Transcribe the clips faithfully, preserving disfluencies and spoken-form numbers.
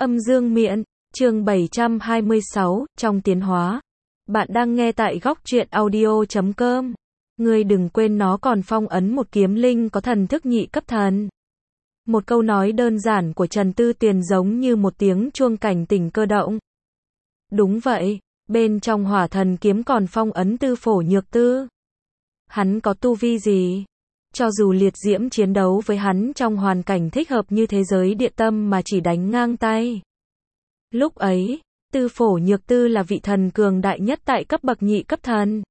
Âm dương miện, chương bảy trăm hai mươi sáu, trong tiến hóa. Bạn đang nghe tại góc truyện audio chấm com. Ngươi đừng quên nó còn phong ấn một kiếm linh có thần thức nhị cấp thần. Một câu nói đơn giản của Trần Tư Tiền giống như một tiếng chuông cảnh tỉnh Cơ Động. Đúng vậy, bên trong hỏa thần kiếm còn phong ấn Tư Phổ Nhược Tư. Hắn có tu vi gì? Cho dù liệt diễm chiến đấu với hắn trong hoàn cảnh thích hợp như thế giới địa tâm mà chỉ đánh ngang tay. Lúc ấy, Tư Phổ Nhược Tư là vị thần cường đại nhất tại cấp bậc nhị cấp thần.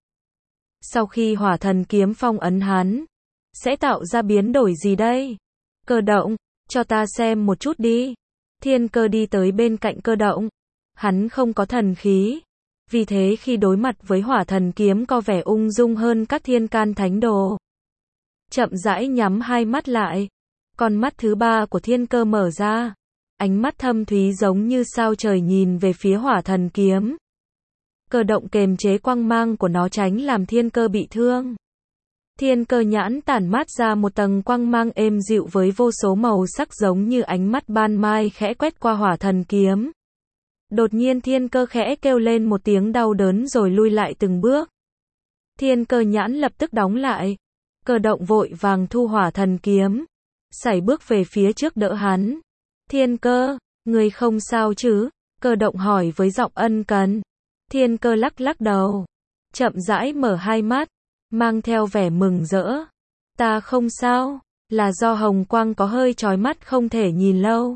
Sau khi hỏa thần kiếm phong ấn hắn, sẽ tạo ra biến đổi gì đây? Cơ Động, cho ta xem một chút đi. Thiên Cơ đi tới bên cạnh Cơ Động. Hắn không có thần khí. Vì thế khi đối mặt với hỏa thần kiếm có vẻ ung dung hơn các thiên can thánh đồ. Chậm rãi nhắm hai mắt lại. Con mắt thứ ba của Thiên Cơ mở ra. Ánh mắt thâm thúy giống như sao trời nhìn về phía hỏa thần kiếm. Cơ Động kềm chế quang mang của nó tránh làm Thiên Cơ bị thương. Thiên Cơ nhãn tản mát ra một tầng quang mang êm dịu với vô số màu sắc giống như ánh mắt ban mai khẽ quét qua hỏa thần kiếm. Đột nhiên Thiên Cơ khẽ kêu lên một tiếng đau đớn rồi lui lại từng bước. Thiên Cơ nhãn lập tức đóng lại. Cơ Động vội vàng thu hỏa thần kiếm. Sải bước về phía trước đỡ hắn. Thiên Cơ, ngươi không sao chứ? Cơ Động hỏi với giọng ân cần. Thiên Cơ lắc lắc đầu. Chậm rãi mở hai mắt. Mang theo vẻ mừng rỡ. Ta không sao. Là do hồng quang có hơi chói mắt không thể nhìn lâu.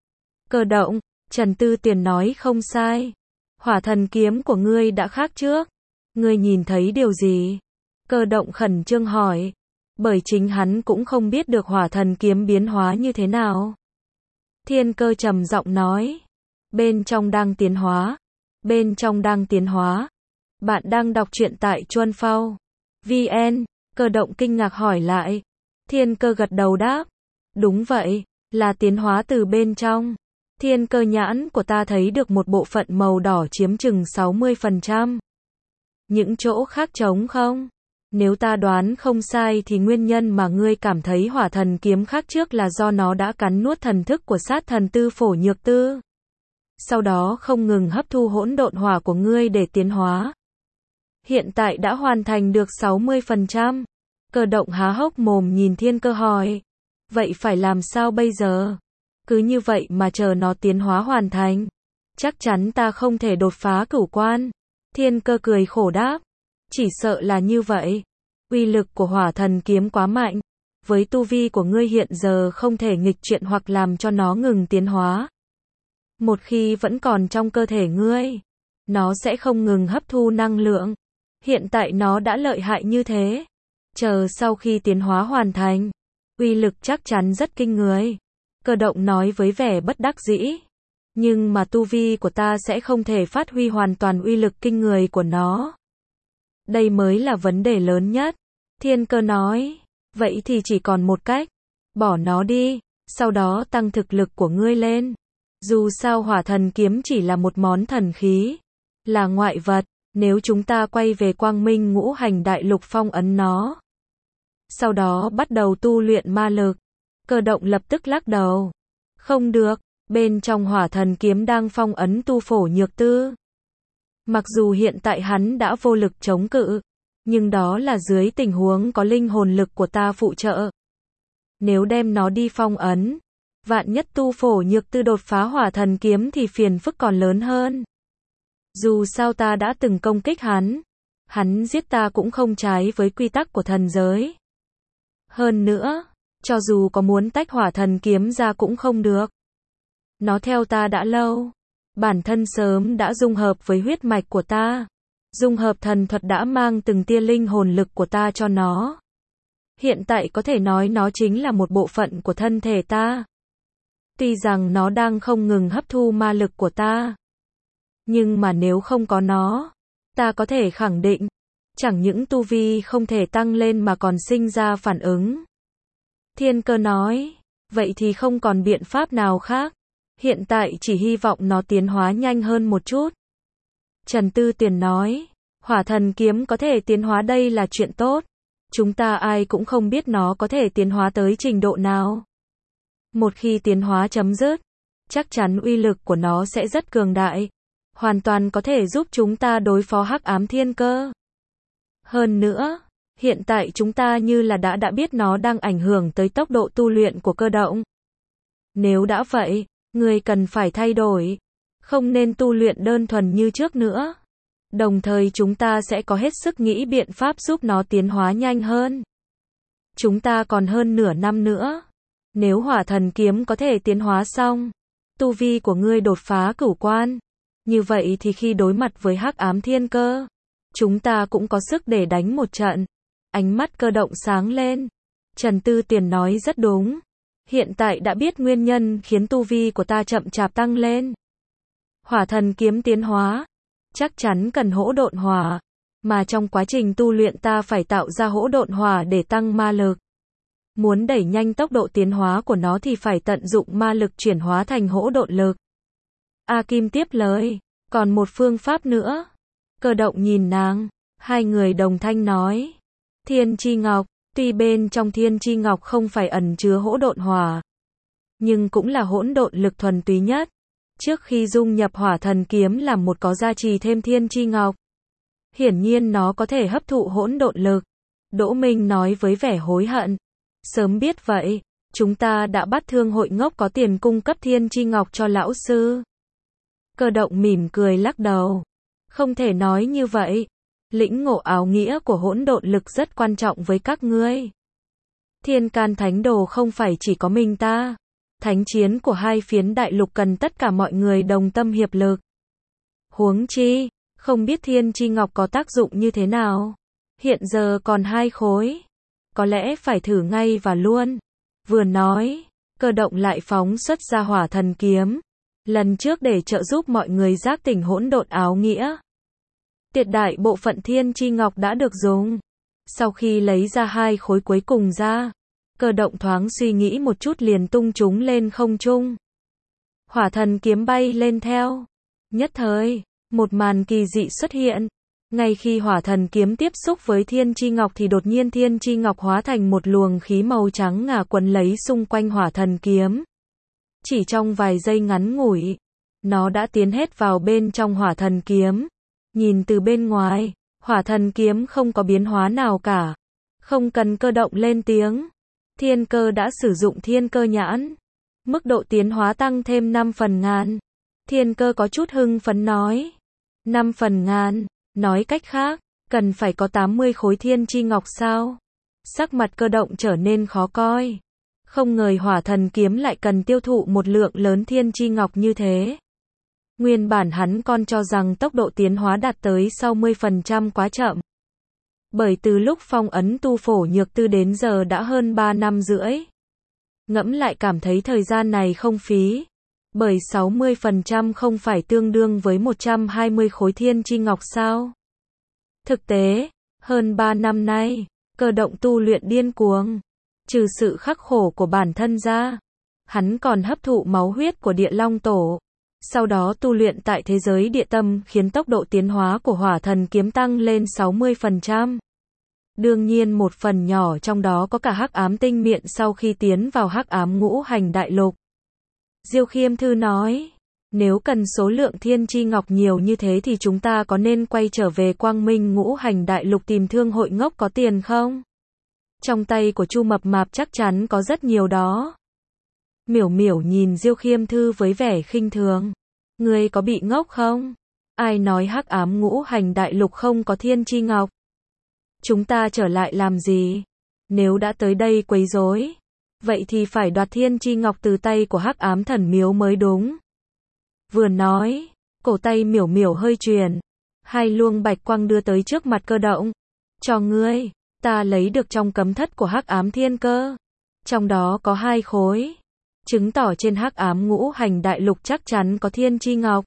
Cơ Động, Trần Tư Tiền nói không sai. Hỏa thần kiếm của ngươi đã khác trước. Ngươi nhìn thấy điều gì? Cơ Động khẩn trương hỏi. Bởi chính hắn cũng không biết được hỏa thần kiếm biến hóa như thế nào. Thiên Cơ trầm giọng nói. Bên trong đang tiến hóa. Bên trong đang tiến hóa. Bạn đang đọc truyện tại Chuan Phao. vê en. Cơ Động kinh ngạc hỏi lại. Thiên Cơ gật đầu đáp. Đúng vậy, là tiến hóa từ bên trong. Thiên Cơ nhãn của ta thấy được một bộ phận màu đỏ chiếm chừng sáu mươi phần trăm. Những chỗ khác trống không? Nếu ta đoán không sai thì nguyên nhân mà ngươi cảm thấy hỏa thần kiếm khác trước là do nó đã cắn nuốt thần thức của sát thần Tư Phổ Nhược Tư. Sau đó không ngừng hấp thu hỗn độn hỏa của ngươi để tiến hóa. Hiện tại đã hoàn thành được sáu mươi phần trăm. Cơ Động há hốc mồm nhìn Thiên Cơ hỏi. Vậy phải làm sao bây giờ? Cứ như vậy mà chờ nó tiến hóa hoàn thành. Chắc chắn ta không thể đột phá cửu quan. Thiên Cơ cười khổ đáp. Chỉ sợ là như vậy. Uy lực của hỏa thần kiếm quá mạnh. Với tu vi của ngươi hiện giờ không thể nghịch chuyện hoặc làm cho nó ngừng tiến hóa. Một khi vẫn còn trong cơ thể ngươi, nó sẽ không ngừng hấp thu năng lượng. Hiện tại nó đã lợi hại như thế. Chờ sau khi tiến hóa hoàn thành, uy lực chắc chắn rất kinh người. Cơ Động nói với vẻ bất đắc dĩ. Nhưng mà tu vi của ta sẽ không thể phát huy hoàn toàn uy lực kinh người của nó. Đây mới là vấn đề lớn nhất. Thiên Cơ nói. Vậy thì chỉ còn một cách. Bỏ nó đi. Sau đó tăng thực lực của ngươi lên. Dù sao hỏa thần kiếm chỉ là một món thần khí. Là ngoại vật. Nếu chúng ta quay về quang minh ngũ hành đại lục phong ấn nó. Sau đó bắt đầu tu luyện ma lực. Cơ Động lập tức lắc đầu. Không được. Bên trong hỏa thần kiếm đang phong ấn Tu Phổ Nhược Tư. Mặc dù hiện tại hắn đã vô lực chống cự, nhưng đó là dưới tình huống có linh hồn lực của ta phụ trợ. Nếu đem nó đi phong ấn, vạn nhất Tu Phổ Nhược Tư đột phá hỏa thần kiếm thì phiền phức còn lớn hơn. Dù sao ta đã từng công kích hắn, hắn giết ta cũng không trái với quy tắc của thần giới. Hơn nữa, cho dù có muốn tách hỏa thần kiếm ra cũng không được. Nó theo ta đã lâu. Bản thân sớm đã dung hợp với huyết mạch của ta. Dung hợp thần thuật đã mang từng tia linh hồn lực của ta cho nó. Hiện tại có thể nói nó chính là một bộ phận của thân thể ta. Tuy rằng nó đang không ngừng hấp thu ma lực của ta. Nhưng mà nếu không có nó, ta có thể khẳng định, chẳng những tu vi không thể tăng lên mà còn sinh ra phản ứng. Thiên Cơ nói, vậy thì không còn biện pháp nào khác. Hiện tại chỉ hy vọng nó tiến hóa nhanh hơn một chút. Trần Tư Tiền nói, hỏa thần kiếm có thể tiến hóa đây là chuyện tốt. Chúng ta ai cũng không biết nó có thể tiến hóa tới trình độ nào. Một khi tiến hóa chấm dứt, chắc chắn uy lực của nó sẽ rất cường đại, hoàn toàn có thể giúp chúng ta đối phó hắc ám thiên cơ. Hơn nữa, hiện tại chúng ta như là đã đã biết nó đang ảnh hưởng tới tốc độ tu luyện của Cơ Động. Nếu đã vậy, ngươi cần phải thay đổi, không nên tu luyện đơn thuần như trước nữa. Đồng thời chúng ta sẽ có hết sức nghĩ biện pháp giúp nó tiến hóa nhanh hơn. Chúng ta còn hơn nửa năm nữa. Nếu hỏa thần kiếm có thể tiến hóa xong, tu vi của ngươi đột phá cửu quan, như vậy thì khi đối mặt với hắc ám thiên cơ, chúng ta cũng có sức để đánh một trận. Ánh mắt Cơ Động sáng lên. Trần Tư Tiền nói rất đúng. Hiện tại đã biết nguyên nhân khiến tu vi của ta chậm chạp tăng lên. Hỏa thần kiếm tiến hóa, chắc chắn cần hỗn độn hỏa, mà trong quá trình tu luyện ta phải tạo ra hỗn độn hỏa để tăng ma lực. Muốn đẩy nhanh tốc độ tiến hóa của nó thì phải tận dụng ma lực chuyển hóa thành hỗn độn lực. A Kim tiếp lời, còn một phương pháp nữa. Cơ Động nhìn nàng, hai người đồng thanh nói. Thiên chi ngọc, tuy bên trong thiên chi ngọc không phải ẩn chứa hỗn độn hỏa, nhưng cũng là hỗn độn lực thuần túy nhất. Trước khi dung nhập hỏa thần kiếm làm một có gia trì thêm thiên chi ngọc, hiển nhiên nó có thể hấp thụ hỗn độn lực. Đỗ Minh nói với vẻ hối hận. Sớm biết vậy, chúng ta đã bắt Thương Hội Ngốc có tiền cung cấp thiên chi ngọc cho lão sư. Cơ Động mỉm cười lắc đầu. Không thể nói như vậy. Lĩnh ngộ áo nghĩa của hỗn độn lực rất quan trọng với các ngươi. Thiên can thánh đồ không phải chỉ có mình ta. Thánh chiến của hai phiến đại lục cần tất cả mọi người đồng tâm hiệp lực. Huống chi, không biết thiên chi ngọc có tác dụng như thế nào. Hiện giờ còn hai khối. Có lẽ phải thử ngay và luôn. Vừa nói, Cơ Động lại phóng xuất ra hỏa thần kiếm. Lần trước để trợ giúp mọi người giác tỉnh hỗn độn áo nghĩa. Tuyệt đại bộ phận thiên chi ngọc đã được dùng. Sau khi lấy ra hai khối cuối cùng ra, Cơ Động thoáng suy nghĩ một chút liền tung chúng lên không trung. Hỏa thần kiếm bay lên theo. Nhất thời, một màn kỳ dị xuất hiện. Ngay khi hỏa thần kiếm tiếp xúc với thiên chi ngọc thì đột nhiên thiên chi ngọc hóa thành một luồng khí màu trắng ngà quấn lấy xung quanh hỏa thần kiếm. Chỉ trong vài giây ngắn ngủi, nó đã tiến hết vào bên trong hỏa thần kiếm. Nhìn từ bên ngoài, hỏa thần kiếm không có biến hóa nào cả. Không cần Cơ Động lên tiếng. Thiên cơ đã sử dụng thiên cơ nhãn. Mức độ tiến hóa tăng thêm năm phần ngàn. Thiên cơ có chút hưng phấn nói. năm phần ngàn, nói cách khác, cần phải có tám mươi khối thiên chi ngọc sao? Sắc mặt Cơ Động trở nên khó coi. Không ngờ hỏa thần kiếm lại cần tiêu thụ một lượng lớn thiên chi ngọc như thế. Nguyên bản hắn còn cho rằng tốc độ tiến hóa đạt tới sáu mươi phần trăm quá chậm. Bởi từ lúc phong ấn tu phổ nhược tư đến giờ đã hơn ba năm rưỡi. Ngẫm lại cảm thấy thời gian này không phí. Bởi sáu mươi phần trăm không phải tương đương với một trăm hai mươi khối thiên chi ngọc sao? Thực tế, hơn ba năm nay, Cơ Động tu luyện điên cuồng. Trừ sự khắc khổ của bản thân ra, hắn còn hấp thụ máu huyết của Địa Long Tổ. Sau đó tu luyện tại thế giới địa tâm khiến tốc độ tiến hóa của hỏa thần kiếm tăng lên sáu mươi phần trăm. Đương nhiên một phần nhỏ trong đó có cả hắc ám tinh miện sau khi tiến vào hắc ám ngũ hành đại lục. Diêu Khiêm Thư nói, nếu cần số lượng thiên chi ngọc nhiều như thế thì chúng ta có nên quay trở về Quang Minh ngũ hành đại lục tìm Thương Hội Ngốc có tiền không? Trong tay của Chu Mập Mạp chắc chắn có rất nhiều đó. Miểu Miểu nhìn Diêu Khiêm Thư với vẻ khinh thường. Ngươi có bị ngốc không? Ai nói hắc ám ngũ hành đại lục không có thiên chi ngọc? Chúng ta trở lại làm gì? Nếu đã tới đây quấy rối, vậy thì phải đoạt thiên chi ngọc từ tay của hắc ám thần miếu mới đúng. Vừa nói, cổ tay Miểu Miểu hơi chuyển. Hai luồng bạch quang đưa tới trước mặt Cơ Động. Cho ngươi, ta lấy được trong cấm thất của hắc ám thiên cơ. Trong đó có hai khối. Chứng tỏ trên hắc ám ngũ hành đại lục chắc chắn có thiên chi ngọc.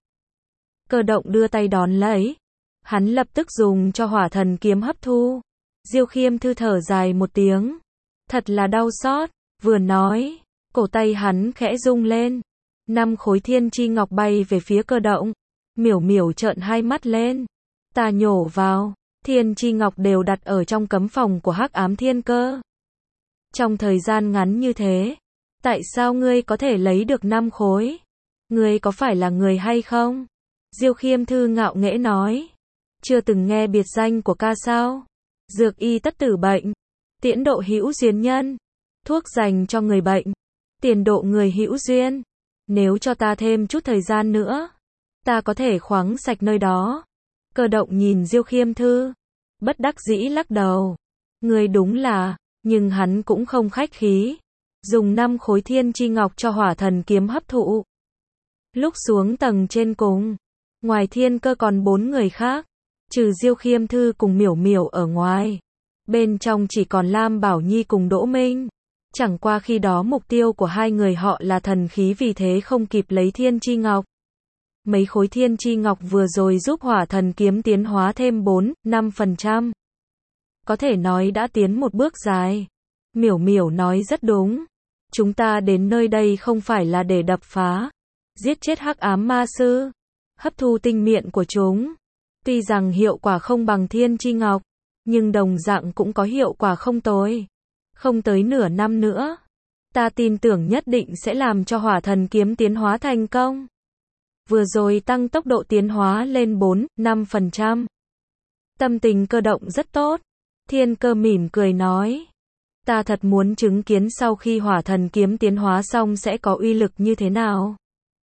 Cơ Động đưa tay đón lấy. Hắn lập tức dùng cho hỏa thần kiếm hấp thu. Diêu Khiêm Thư thở dài một tiếng. Thật là đau xót. Vừa nói, cổ tay hắn khẽ rung lên. Năm khối thiên chi ngọc bay về phía Cơ Động. Miểu Miểu trợn hai mắt lên. Ta nhổ vào. Thiên chi ngọc đều đặt ở trong cấm phòng của hắc ám thiên cơ. Trong thời gian ngắn như thế, tại sao ngươi có thể lấy được năm khối? Ngươi có phải là người hay không? Diêu Khiêm Thư ngạo nghễ nói. Chưa từng nghe biệt danh của ca sao? Dược y tất tử bệnh. Tiễn độ hữu duyên nhân. Thuốc dành cho người bệnh. Tiền độ người hữu duyên. Nếu cho ta thêm chút thời gian nữa, ta có thể khoáng sạch nơi đó. Cơ động nhìn Diêu Khiêm Thư, bất đắc dĩ lắc đầu. Ngươi đúng là, nhưng hắn cũng không khách khí. Dùng năm khối thiên chi ngọc cho hỏa thần kiếm hấp thụ. Lúc xuống tầng trên cùng, ngoài thiên cơ còn bốn người khác, trừ Diêu Khiêm Thư cùng Miểu Miểu ở ngoài. Bên trong chỉ còn Lam Bảo Nhi cùng Đỗ Minh. Chẳng qua khi đó mục tiêu của hai người họ là thần khí, vì thế không kịp lấy thiên chi ngọc. Mấy khối thiên chi ngọc vừa rồi giúp hỏa thần kiếm tiến hóa thêm bốn, năm phần trăm. Có thể nói đã tiến một bước dài. Miểu Miểu nói rất đúng. Chúng ta đến nơi đây không phải là để đập phá, giết chết hắc ám ma sư, hấp thu tinh miệng của chúng. Tuy rằng hiệu quả không bằng thiên chi ngọc, nhưng đồng dạng cũng có hiệu quả không tồi. Không tới nửa năm nữa, ta tin tưởng nhất định sẽ làm cho hỏa thần kiếm tiến hóa thành công. Vừa rồi tăng tốc độ tiến hóa lên bốn, năm phần trăm. Tâm tình Cơ động rất tốt. Thiên Cơ mỉm cười nói. Ta thật muốn chứng kiến sau khi hỏa thần kiếm tiến hóa xong sẽ có uy lực như thế nào.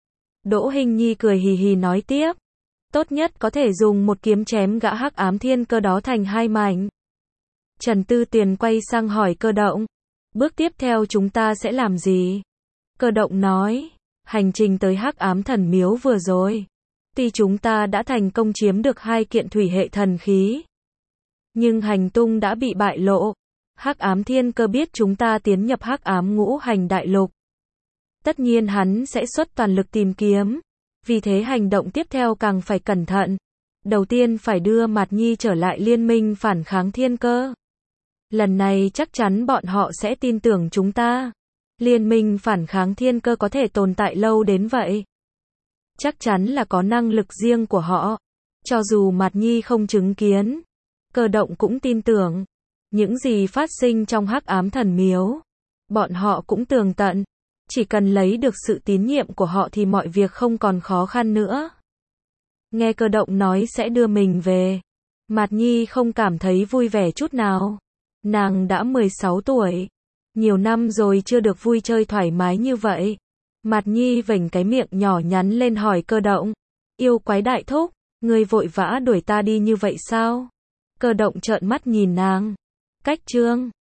Đỗ Hinh Nhi cười hì hì nói tiếp. Tốt nhất có thể dùng một kiếm chém gã hắc ám thiên cơ đó thành hai mảnh. Trần Tư Tuyền quay sang hỏi Cơ động. Bước tiếp theo chúng ta sẽ làm gì? Cơ động nói. Hành trình tới hắc ám thần miếu vừa rồi, tuy chúng ta đã thành công chiếm được hai kiện thủy hệ thần khí, nhưng hành tung đã bị bại lộ. Hắc ám thiên cơ biết chúng ta tiến nhập hắc ám ngũ hành đại lục. Tất nhiên hắn sẽ xuất toàn lực tìm kiếm. Vì thế hành động tiếp theo càng phải cẩn thận. Đầu tiên phải đưa Mạt Nhi trở lại liên minh phản kháng thiên cơ. Lần này chắc chắn bọn họ sẽ tin tưởng chúng ta. Liên minh phản kháng thiên cơ có thể tồn tại lâu đến vậy. Chắc chắn là có năng lực riêng của họ. Cho dù Mạt Nhi không chứng kiến, Cơ động cũng tin tưởng. Những gì phát sinh trong hắc ám thần miếu, bọn họ cũng tường tận. Chỉ cần lấy được sự tín nhiệm của họ thì mọi việc không còn khó khăn nữa. Nghe Cơ động nói sẽ đưa mình về, Mạt Nhi không cảm thấy vui vẻ chút nào. Nàng đã mười sáu tuổi. Nhiều năm rồi chưa được vui chơi thoải mái như vậy. Mạt Nhi vểnh cái miệng nhỏ nhắn lên hỏi Cơ động. Yêu quái đại thúc, ngươi vội vã đuổi ta đi như vậy sao? Cơ động trợn mắt nhìn nàng. Cách chương